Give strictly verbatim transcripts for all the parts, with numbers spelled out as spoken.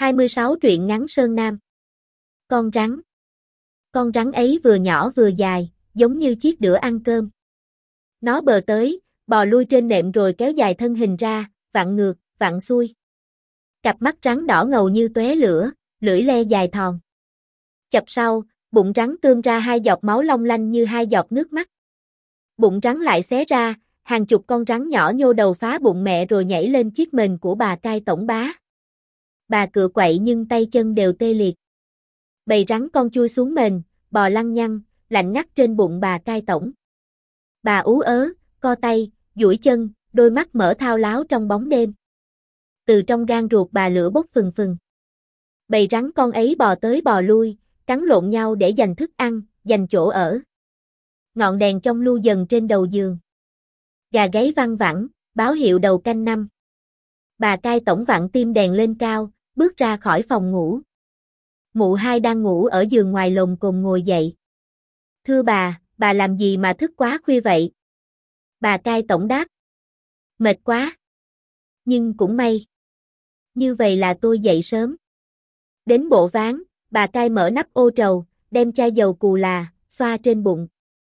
hai mươi sáu truyện ngắn Sơn Nam. Con rắn. Con rắn ấy vừa nhỏ vừa dài, giống như chiếc đũa ăn cơm. Nó bờ tới, bò lui trên nệm rồi kéo dài thân hình ra, vặn ngược, vặn xuôi. Cặp mắt rắn đỏ ngầu như tóe lửa, lưỡi le dài thòn. Chập sau, bụng rắn tươm ra hai giọt máu long lanh như hai giọt nước mắt. Bụng rắn lại xé ra, hàng chục con rắn nhỏ nhô đầu phá bụng mẹ rồi nhảy lên chiếc mền của bà cai tổng bá. Bà cựa quậy nhưng tay chân đều tê liệt. Bầy rắn con chui xuống mền, bò lăng nhăng, lạnh ngắt trên bụng bà cai tổng. Bà ú ớ, co tay, duỗi chân, đôi mắt mở thao láo trong bóng đêm. Từ trong gan ruột bà lửa bốc phừng phừng. Bầy rắn con ấy bò tới bò lui, cắn lộn nhau để giành thức ăn, giành chỗ ở. Ngọn đèn trong lu dần trên đầu giường. Gà gáy văng vẳng, báo hiệu đầu canh năm. Bà cai tổng vặn tim đèn lên cao, bước ra khỏi phòng ngủ. Mụ hai đang ngủ ở giường ngoài lồng cồn ngồi dậy. Thưa bà, bà làm gì mà thức quá khuya vậy? Bà cai tổng đáp. Mệt quá. Nhưng cũng may. Như vậy là tôi dậy sớm. Đến bộ ván, bà cai mở nắp ô trầu, đem chai dầu cù là, xoa trên bụng.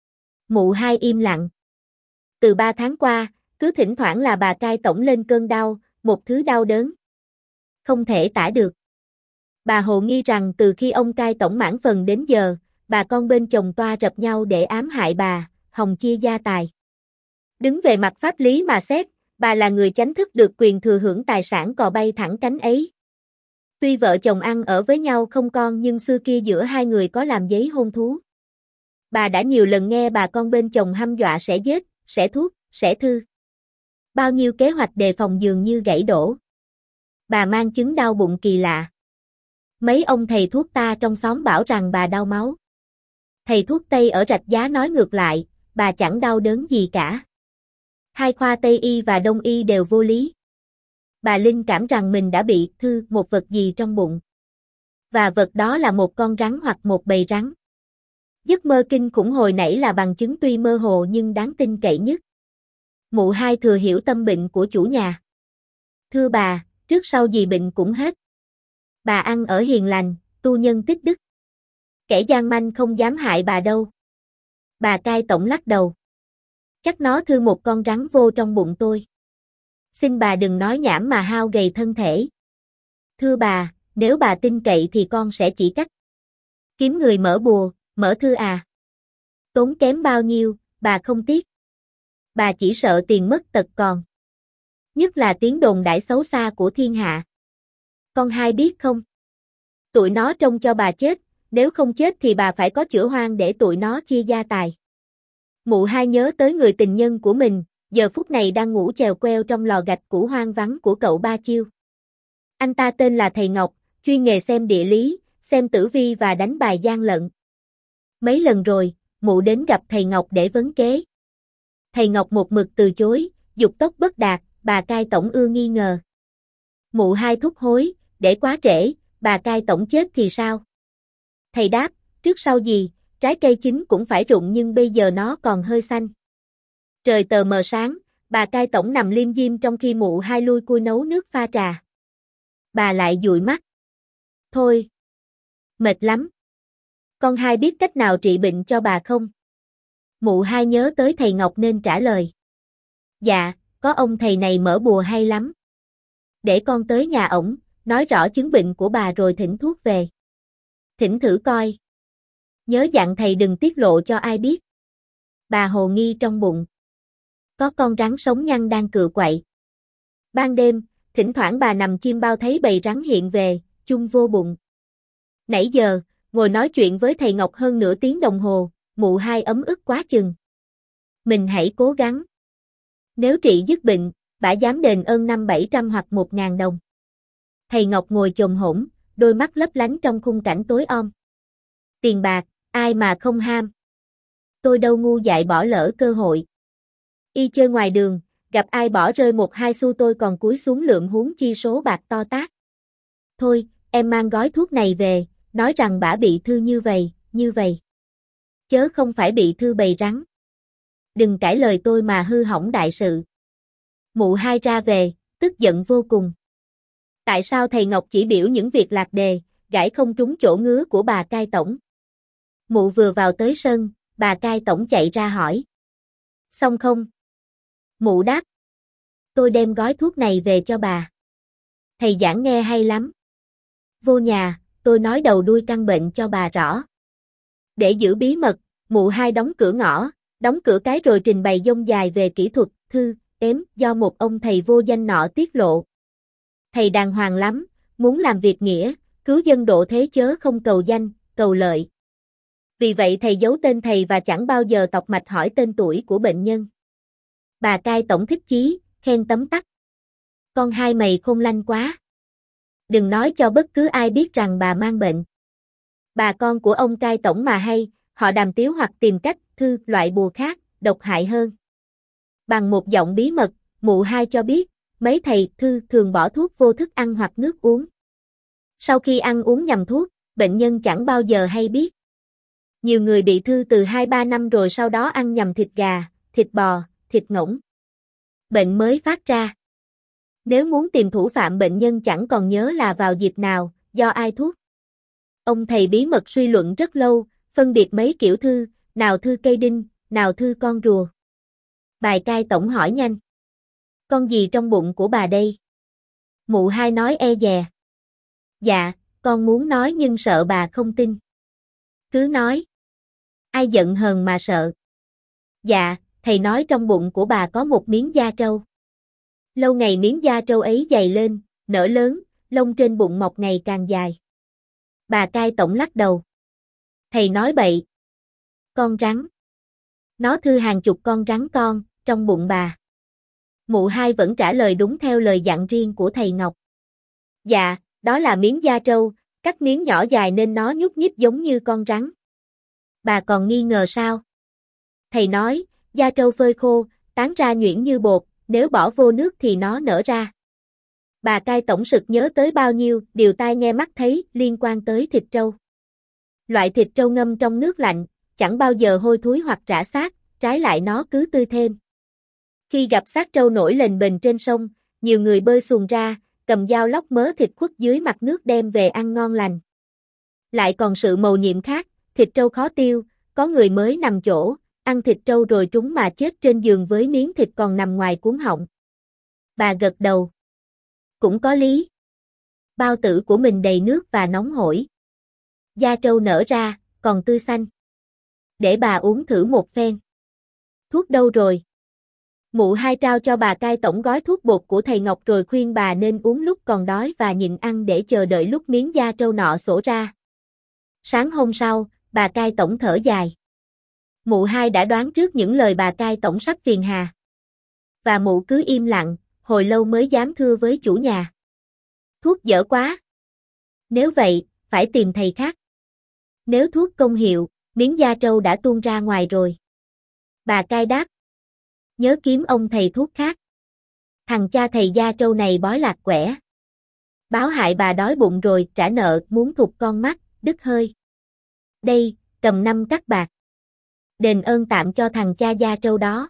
Mụ hai im lặng. Từ ba tháng qua, cứ thỉnh thoảng là bà cai tổng lên cơn đau, một thứ đau đớn không thể tả được. Bà hồ nghi rằng từ khi ông cai tổng mãn phần đến giờ, bà con bên chồng toa rập nhau để ám hại bà, hòng chia gia tài. Đứng về mặt pháp lý mà xét, bà là người chánh thức được quyền thừa hưởng tài sản cò bay thẳng cánh ấy. Tuy vợ chồng ăn ở với nhau không con nhưng xưa kia giữa hai người có làm giấy hôn thú. Bà đã nhiều lần nghe bà con bên chồng hăm dọa sẽ giết, sẽ thuốc, sẽ thư. Bao nhiêu kế hoạch đề phòng dường như gãy đổ. Bà mang chứng đau bụng kỳ lạ. Mấy ông thầy thuốc ta trong xóm bảo rằng bà đau máu. Thầy thuốc Tây ở Rạch Giá nói ngược lại, bà chẳng đau đớn gì cả. Hai khoa Tây y và Đông y đều vô lý. Bà linh cảm rằng mình đã bị thư một vật gì trong bụng. Và vật đó là một con rắn hoặc một bầy rắn. Giấc mơ kinh khủng hồi nãy là bằng chứng tuy mơ hồ nhưng đáng tin cậy nhất. Mụ hai thừa hiểu tâm bệnh của chủ nhà. Thưa bà, trước sau gì bệnh cũng hết. Bà ăn ở hiền lành, tu nhân tích đức. Kẻ gian manh không dám hại bà đâu. Bà cai tổng lắc đầu. Chắc nó thư một con rắn vô trong bụng tôi. Xin bà đừng nói nhảm mà hao gầy thân thể. Thưa bà, nếu bà tin cậy thì con sẽ chỉ cách. Kiếm người mở bùa, mở thư à. Tốn kém bao nhiêu, bà không tiếc. Bà chỉ sợ tiền mất tật còn. Nhất là tiếng đồn đại xấu xa của thiên hạ. Con hai biết không? Tụi nó trông cho bà chết, nếu không chết thì bà phải có chữa hoang để tụi nó chia gia tài. Mụ hai nhớ tới người tình nhân của mình, giờ phút này đang ngủ chèo queo trong lò gạch cũ hoang vắng của cậu Ba Chiêu. Anh ta tên là thầy Ngọc, chuyên nghề xem địa lý, xem tử vi và đánh bài gian lận. Mấy lần rồi, mụ đến gặp thầy Ngọc để vấn kế. Thầy Ngọc một mực từ chối, dục tốc bất đạt, bà cai tổng ưa nghi ngờ. Mụ hai thúc hối, để quá trễ, bà cai tổng chết thì sao? Thầy đáp, trước sau gì, trái cây chín cũng phải rụng nhưng bây giờ nó còn hơi xanh. Trời tờ mờ sáng, bà cai tổng nằm liêm diêm trong khi mụ hai lui cui nấu nước pha trà. Bà lại dụi mắt. Thôi. Mệt lắm. Con hai biết cách nào trị bệnh cho bà không? Mụ hai nhớ tới thầy Ngọc nên trả lời. Dạ, có ông thầy này mở bùa hay lắm. Để con tới nhà ổng, nói rõ chứng bệnh của bà rồi thỉnh thuốc về. Thỉnh thử coi. Nhớ dặn thầy đừng tiết lộ cho ai biết. Bà hồ nghi trong bụng. Có con rắn sống nhăn đang cựa quậy. Ban đêm, thỉnh thoảng bà nằm chim bao thấy bầy rắn hiện về, chung vô bụng. Nãy giờ, ngồi nói chuyện với thầy Ngọc hơn nửa tiếng đồng hồ, mụ hai ấm ức quá chừng. Mình hãy cố gắng. Nếu trị dứt bệnh, bả dám đền ơn năm bảy trăm hoặc một ngàn đồng. Thầy Ngọc ngồi chồm hổm, đôi mắt lấp lánh trong khung cảnh tối om. Tiền bạc, ai mà không ham. Tôi đâu ngu dại bỏ lỡ cơ hội. Y chơi ngoài đường, gặp ai bỏ rơi một hai xu tôi còn cúi xuống lượm huống chi số bạc to tát. Thôi, em mang gói thuốc này về, nói rằng bả bị thư như vậy, như vậy. Chớ không phải bị thư bầy rắn. Đừng cãi lời tôi mà hư hỏng đại sự. Mụ hai ra về, tức giận vô cùng. Tại sao thầy Ngọc chỉ biểu những việc lạc đề, gãi không trúng chỗ ngứa của bà cai tổng? Mụ vừa vào tới sân, bà cai tổng chạy ra hỏi. Xong không? Mụ đáp. Tôi đem gói thuốc này về cho bà. Thầy giảng nghe hay lắm. Vô nhà, tôi nói đầu đuôi căn bệnh cho bà rõ. Để giữ bí mật, mụ hai đóng cửa ngõ, đóng cửa cái rồi trình bày dông dài về kỹ thuật, thư, ếm, do một ông thầy vô danh nọ tiết lộ. Thầy đàng hoàng lắm, muốn làm việc nghĩa, cứu dân độ thế chớ không cầu danh, cầu lợi. Vì vậy thầy giấu tên thầy và chẳng bao giờ tọc mạch hỏi tên tuổi của bệnh nhân. Bà cai tổng thích chí, khen tấm tắc. Con hai mày khôn lanh quá. Đừng nói cho bất cứ ai biết rằng bà mang bệnh. Bà con của ông cai tổng mà hay, họ đàm tiếu hoặc tìm cách, thư, loại bùa khác, độc hại hơn. Bằng một giọng bí mật, mụ hai cho biết, mấy thầy, thư, thường bỏ thuốc vô thức ăn hoặc nước uống. Sau khi ăn uống nhầm thuốc, bệnh nhân chẳng bao giờ hay biết. Nhiều người bị thư từ hai ba năm rồi sau đó ăn nhầm thịt gà, thịt bò, thịt ngỗng. Bệnh mới phát ra. Nếu muốn tìm thủ phạm bệnh nhân chẳng còn nhớ là vào dịp nào, do ai thuốc. Ông thầy bí mật suy luận rất lâu, phân biệt mấy kiểu thư, nào thư cây đinh, nào thư con rùa. Bài cai tổng hỏi nhanh. Con gì trong bụng của bà đây? Mụ hai nói e dè. Dạ, con muốn nói nhưng sợ bà không tin. Cứ nói. Ai giận hờn mà sợ. Dạ, thầy nói trong bụng của bà có một miếng da trâu. Lâu ngày miếng da trâu ấy dày lên, nở lớn, lông trên bụng mọc ngày càng dài. Bà cai tổng lắc đầu. Thầy nói bậy. Con rắn. Nó thư hàng chục con rắn con, trong bụng bà. Mụ hai vẫn trả lời đúng theo lời dặn riêng của thầy Ngọc. Dạ, đó là miếng da trâu, cắt miếng nhỏ dài nên nó nhúc nhích giống như con rắn. Bà còn nghi ngờ sao? Thầy nói, da trâu phơi khô, tán ra nhuyễn như bột, nếu bỏ vô nước thì nó nở ra. Bà cai tổng sực nhớ tới bao nhiêu điều tai nghe mắt thấy liên quan tới thịt trâu. Loại thịt trâu ngâm trong nước lạnh, chẳng bao giờ hôi thối hoặc rã xác, trái lại nó cứ tươi thêm. Khi gặp xác trâu nổi lềnh bềnh trên sông, nhiều người bơi xuồng ra, cầm dao lóc mớ thịt khuất dưới mặt nước đem về ăn ngon lành. Lại còn sự mầu nhiệm khác, thịt trâu khó tiêu, có người mới nằm chỗ, ăn thịt trâu rồi trúng mà chết trên giường với miếng thịt còn nằm ngoài cuống họng. Bà gật đầu. Cũng có lý. Bao tử của mình đầy nước và nóng hổi. Da trâu nở ra, còn tươi xanh. Để bà uống thử một phen. Thuốc đâu rồi? Mụ hai trao cho bà cai tổng gói thuốc bột của thầy Ngọc rồi khuyên bà nên uống lúc còn đói và nhịn ăn để chờ đợi lúc miếng da trâu nọ sổ ra. Sáng hôm sau, bà cai tổng thở dài. Mụ hai đã đoán trước những lời bà cai tổng sắp phiền hà. Và mụ cứ im lặng, hồi lâu mới dám thưa với chủ nhà. Thuốc dở quá. Nếu vậy, phải tìm thầy khác. Nếu thuốc công hiệu, miếng da trâu đã tuôn ra ngoài rồi. Bà cai đáp. Nhớ kiếm ông thầy thuốc khác. Thằng cha thầy da trâu này bói lạc quẻ. Báo hại bà đói bụng rồi, trả nợ, muốn thụt con mắt, đứt hơi. Đây, cầm năm cắt bạc. Đền ơn tạm cho thằng cha da trâu đó.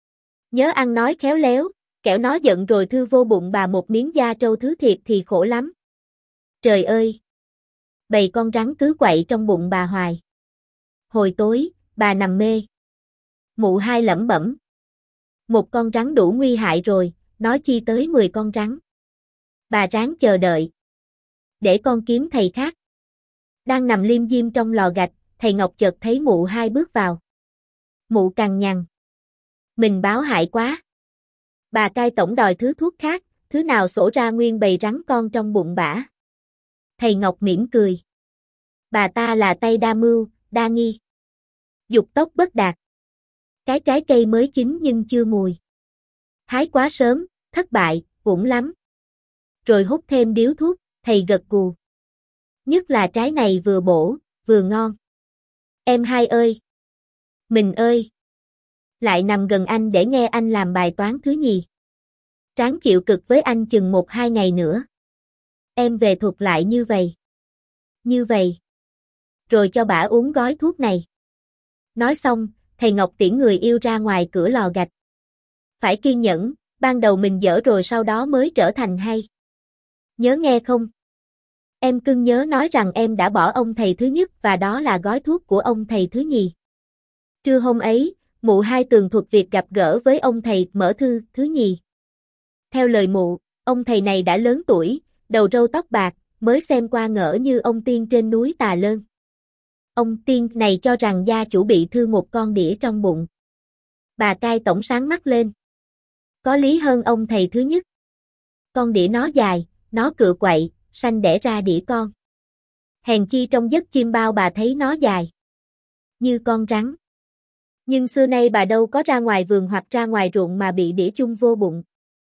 Nhớ ăn nói khéo léo, kẻo nó giận rồi thư vô bụng bà một miếng da trâu thứ thiệt thì khổ lắm. Trời ơi! Bầy con rắn cứ quậy trong bụng bà hoài. Hồi tối, bà nằm mê. Mụ hai lẩm bẩm. Một con rắn đủ nguy hại rồi, nói chi tới mười con rắn. Bà ráng chờ đợi. Để con kiếm thầy khác. Đang nằm liêm diêm trong lò gạch, thầy Ngọc chợt thấy mụ hai bước vào. Mụ cằn nhằn. Mình báo hại quá. Bà cai tổng đòi thứ thuốc khác, thứ nào sổ ra nguyên bầy rắn con trong bụng bả. Thầy Ngọc mỉm cười. Bà ta là tay đa mưu, đa nghi. Dục tốc bất đạt. Cái trái cây mới chín nhưng chưa mùi. Hái quá sớm, thất bại, uổng lắm. Rồi hút thêm điếu thuốc, thầy gật gù. Nhất là trái này vừa bổ, vừa ngon. Em hai ơi! Mình ơi! Lại nằm gần anh để nghe anh làm bài toán thứ nhì. Ráng chịu cực với anh chừng một hai ngày nữa. Em về thuật lại như vậy. Như vậy. Rồi cho bả uống gói thuốc này. Nói xong, thầy Ngọc tiễn người yêu ra ngoài cửa lò gạch. Phải kiên nhẫn, ban đầu mình dở rồi sau đó mới trở thành hay. Nhớ nghe không? Em cưng nhớ nói rằng em đã bỏ ông thầy thứ nhất và đó là gói thuốc của ông thầy thứ nhì. Trưa hôm ấy, mụ hai tường thuật việc gặp gỡ với ông thầy mở thư thứ nhì. Theo lời mụ, ông thầy này đã lớn tuổi, đầu râu tóc bạc, mới xem qua ngỡ như ông tiên trên núi Tà Lơn. Ông tiên này cho rằng gia chủ bị thương một con đĩa trong bụng. Bà cai tổng sáng mắt lên. Có lý hơn ông thầy thứ nhất. Con đĩa nó dài, nó cựa quậy, sanh đẻ ra đĩa con. Hèn chi trong giấc chim bao bà thấy nó dài như con rắn. Nhưng xưa nay bà đâu có ra ngoài vườn hoặc ra ngoài ruộng mà bị đĩa chung vô bụng.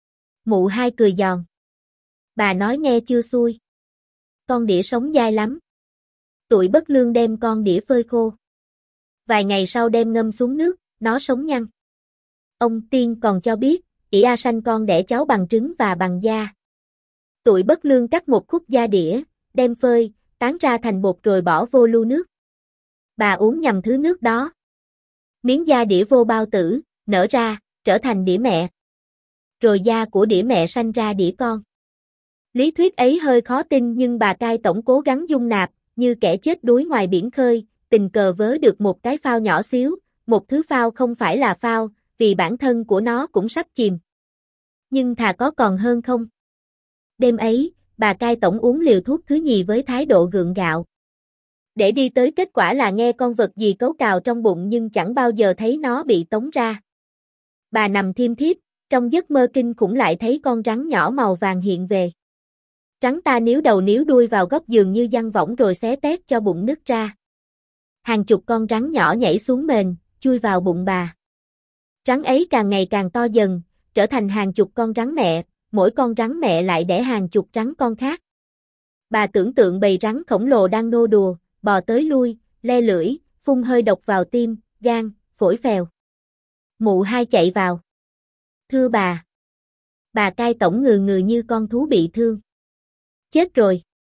Mụ hai cười giòn. Bà nói nghe chưa xuôi. Con đĩa sống dai lắm. Tụi bất lương đem con đĩa phơi khô. Vài ngày sau đem ngâm xuống nước, nó sống nhăn. Ông tiên còn cho biết, ỷ a sanh con đẻ cháu bằng trứng và bằng da. Tụi bất lương cắt một khúc da đĩa, đem phơi, tán ra thành bột rồi bỏ vô lu nước. Bà uống nhầm thứ nước đó. Miếng da đĩa vô bao tử, nở ra, trở thành đĩa mẹ. Rồi da của đĩa mẹ sanh ra đĩa con. Lý thuyết ấy hơi khó tin nhưng bà cai tổng cố gắng dung nạp, như kẻ chết đuối ngoài biển khơi, tình cờ vớ được một cái phao nhỏ xíu, một thứ phao không phải là phao, vì bản thân của nó cũng sắp chìm. Nhưng thà có còn hơn không. Đêm ấy, bà cai tổng uống liều thuốc thứ nhì với thái độ gượng gạo. Để đi tới kết quả là nghe con vật gì cấu cào trong bụng nhưng chẳng bao giờ thấy nó bị tống ra. Bà nằm thiêm thiếp, trong giấc mơ kinh khủng lại thấy con rắn nhỏ màu vàng hiện về. Rắn ta níu đầu níu đuôi vào góc giường như giăng võng rồi xé tét cho bụng nứt ra. Hàng chục con rắn nhỏ nhảy xuống mền, chui vào bụng bà. Rắn ấy càng ngày càng to dần, trở thành hàng chục con rắn mẹ, mỗi con rắn mẹ lại đẻ hàng chục rắn con khác. Bà tưởng tượng bầy rắn khổng lồ đang nô đùa, bò tới lui, le lưỡi, phun hơi độc vào tim, gan, phổi phèo. Mụ hai chạy vào. Thưa bà. Bà cai tổng ngừ ngừ như con thú bị thương. Chết rồi.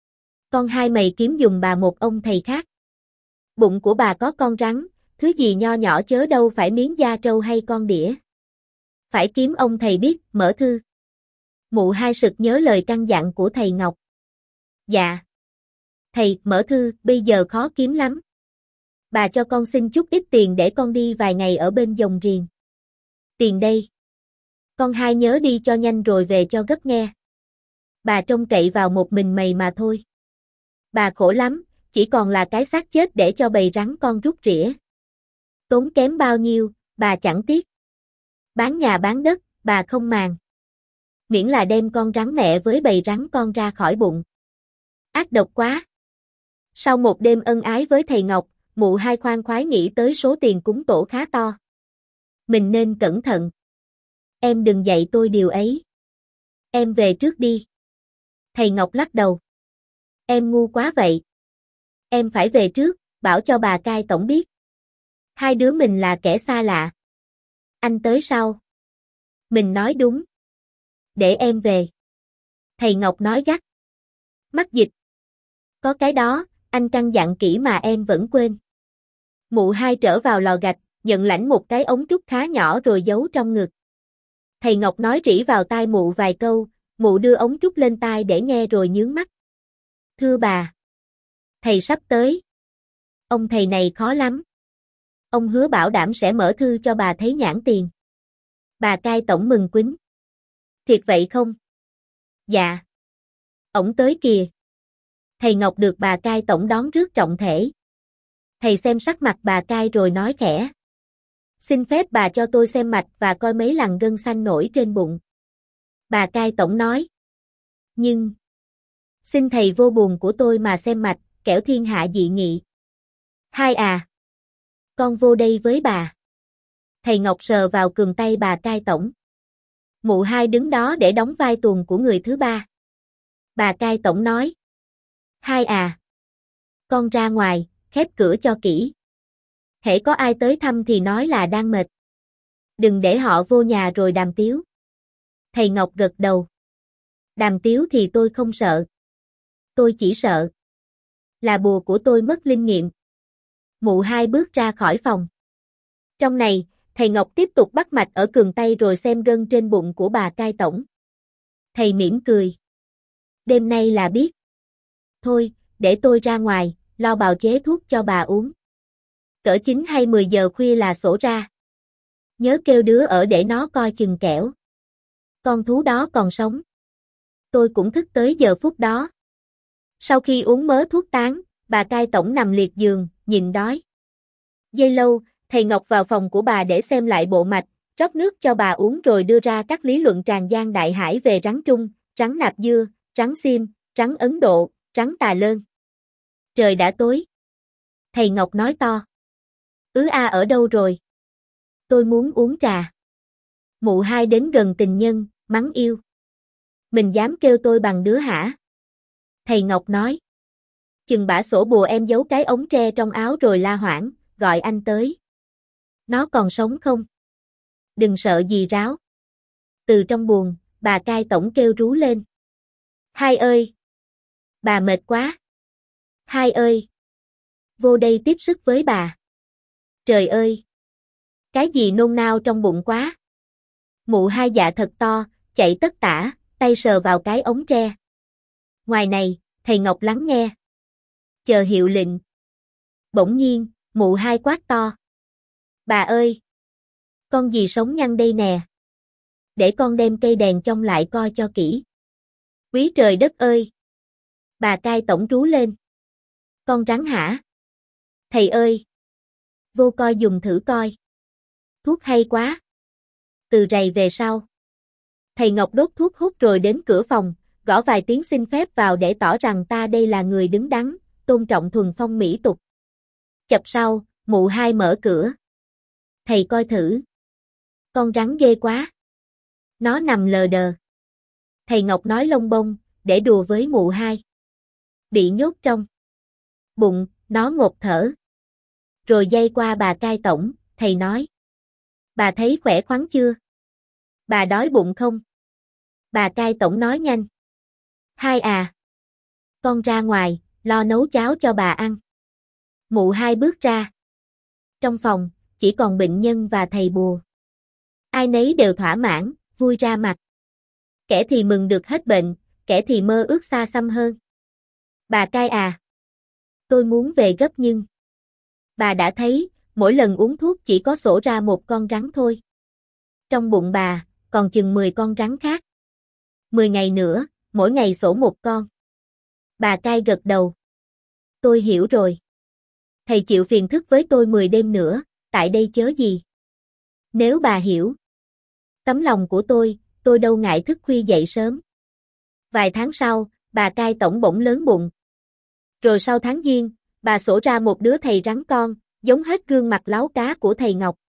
Con hai mày kiếm dùng bà một ông thầy khác. Bụng của bà có con rắn, thứ gì nho nhỏ chớ đâu phải miếng da trâu hay con đĩa. Phải kiếm ông thầy biết, mở thư. Mụ hai sực nhớ lời căn dặn của thầy Ngọc. Dạ. Thầy, mở thư, bây giờ khó kiếm lắm. Bà cho con xin chút ít tiền để con đi vài ngày ở bên Dòng Riềng. Tiền đây. Con hai nhớ đi cho nhanh rồi về cho gấp nghe. Bà trông cậy vào một mình mày mà thôi. Bà khổ lắm, chỉ còn là cái xác chết để cho bầy rắn con rút rỉa. Tốn kém bao nhiêu, bà chẳng tiếc. Bán nhà bán đất, bà không màng. Miễn là đem con rắn mẹ với bầy rắn con ra khỏi bụng. Ác độc quá. Sau một đêm ân ái với thầy Ngọc, mụ hai khoan khoái nghĩ tới số tiền cúng tổ khá to. Mình nên cẩn thận. Em đừng dạy tôi điều ấy. Em về trước đi. Thầy Ngọc lắc đầu. Em ngu quá vậy. Em phải về trước, bảo cho bà cai tổng biết. Hai đứa mình là kẻ xa lạ. Anh tới sau. Mình nói đúng. Để em về. Thầy Ngọc nói gắt. Mắc dịch. Có cái đó, anh căn dặn kỹ mà em vẫn quên. Mụ hai trở vào lò gạch, nhận lãnh một cái ống trúc khá nhỏ rồi giấu trong ngực. Thầy Ngọc nói rỉ vào tai mụ vài câu, mụ đưa ống trúc lên tai để nghe rồi nhướng mắt. Thưa bà. Thầy sắp tới. Ông thầy này khó lắm. Ông hứa bảo đảm sẽ mở thư cho bà thấy nhãn tiền. Bà cai tổng mừng quýnh. Thiệt vậy không? Dạ. Ổng tới kìa. Thầy Ngọc được bà cai tổng đón rước trọng thể. Thầy xem sắc mặt bà cai rồi nói khẽ. Xin phép bà cho tôi xem mạch và coi mấy lằn gân xanh nổi trên bụng. Bà cai tổng nói. Nhưng. Xin thầy vô buồn của tôi mà xem mạch, kẻo thiên hạ dị nghị. Hai à. Con vô đây với bà. Thầy Ngọc sờ vào cườm tay bà cai tổng. Mụ hai đứng đó để đóng vai tuồng của người thứ ba. Bà cai tổng nói. Hai à. Con ra ngoài, khép cửa cho kỹ. Hễ có ai tới thăm thì nói là đang mệt. Đừng để họ vô nhà rồi đàm tiếu. Thầy Ngọc gật đầu. Đàm tiếu thì tôi không sợ. Tôi chỉ sợ là bùa của tôi mất linh nghiệm. Mụ hai bước ra khỏi phòng. Trong này, thầy Ngọc tiếp tục bắt mạch ở cườm tay rồi xem gân trên bụng của bà cai tổng. Thầy mỉm cười. Đêm nay là biết. Thôi, để tôi ra ngoài, lo bào chế thuốc cho bà uống. Cỡ chín hay mười giờ khuya là sổ ra. Nhớ kêu đứa ở để nó coi chừng kẻo. Con thú đó còn sống. Tôi cũng thức tới giờ phút đó. Sau khi uống mớ thuốc tán, bà cai tổng nằm liệt giường, nhìn đói. Giây lâu, thầy Ngọc vào phòng của bà để xem lại bộ mạch, rót nước cho bà uống rồi đưa ra các lý luận tràn gian đại hải về rắn Trung, rắn nạp dưa, rắn xiêm, rắn Ấn Độ, rắn tà lơn. Trời đã tối. Thầy Ngọc nói to. Ứ A ở đâu rồi? Tôi muốn uống trà. Mụ hai đến gần tình nhân, mắng yêu. Mình dám kêu tôi bằng đứa hả? Thầy Ngọc nói. Chừng bả sổ bùa em giấu cái ống tre trong áo rồi la hoảng, gọi anh tới. Nó còn sống không? Đừng sợ gì ráo. Từ trong buồng, bà cai tổng kêu rú lên. Hai ơi! Bà mệt quá. Hai ơi! Vô đây tiếp sức với bà. Trời ơi! Cái gì nôn nao trong bụng quá. Mụ hai dạ thật to, chạy tất tả, tay sờ vào cái ống tre. Ngoài này, thầy Ngọc lắng nghe. Chờ hiệu lệnh. Bỗng nhiên, mụ hai quát to. Bà ơi! Con gì sống nhăn đây nè. Để con đem cây đèn trong lại coi cho kỹ. Quý trời đất ơi! Bà cai tổng rú lên. Con rắn hả? Thầy ơi! Vô coi dùng thử coi. Thuốc hay quá. Từ rày về sau. Thầy Ngọc đốt thuốc hút rồi đến cửa phòng, gõ vài tiếng xin phép vào để tỏ rằng ta đây là người đứng đắn, tôn trọng thuần phong mỹ tục. Chập sau, mụ hai mở cửa. Thầy coi thử. Con rắn ghê quá. Nó nằm lờ đờ. Thầy Ngọc nói lông bông, để đùa với mụ hai. Bị nhốt trong bụng, nó ngột thở. Rồi dây qua bà cai tổng, thầy nói. Bà thấy khỏe khoắn chưa? Bà đói bụng không? Bà cai tổng nói nhanh. Hai à. Con ra ngoài, lo nấu cháo cho bà ăn. Mụ hai bước ra. Trong phòng, chỉ còn bệnh nhân và thầy bùa. Ai nấy đều thỏa mãn, vui ra mặt. Kẻ thì mừng được hết bệnh, kẻ thì mơ ước xa xăm hơn. Bà cai à. Tôi muốn về gấp nhưng. Bà đã thấy, mỗi lần uống thuốc chỉ có sổ ra một con rắn thôi. Trong bụng bà, còn chừng mười con rắn khác. Mười ngày nữa, mỗi ngày sổ một con. Bà cai gật đầu. Tôi hiểu rồi. Thầy chịu phiền thức với tôi mười đêm nữa, tại đây chớ gì. Nếu bà hiểu tấm lòng của tôi, tôi đâu ngại thức khuya dậy sớm. Vài tháng sau, bà cai tổng bỗng lớn bụng. Rồi sau tháng giêng, bà sổ ra một đứa thầy rắn con, giống hết gương mặt láo cá của thầy Ngọc.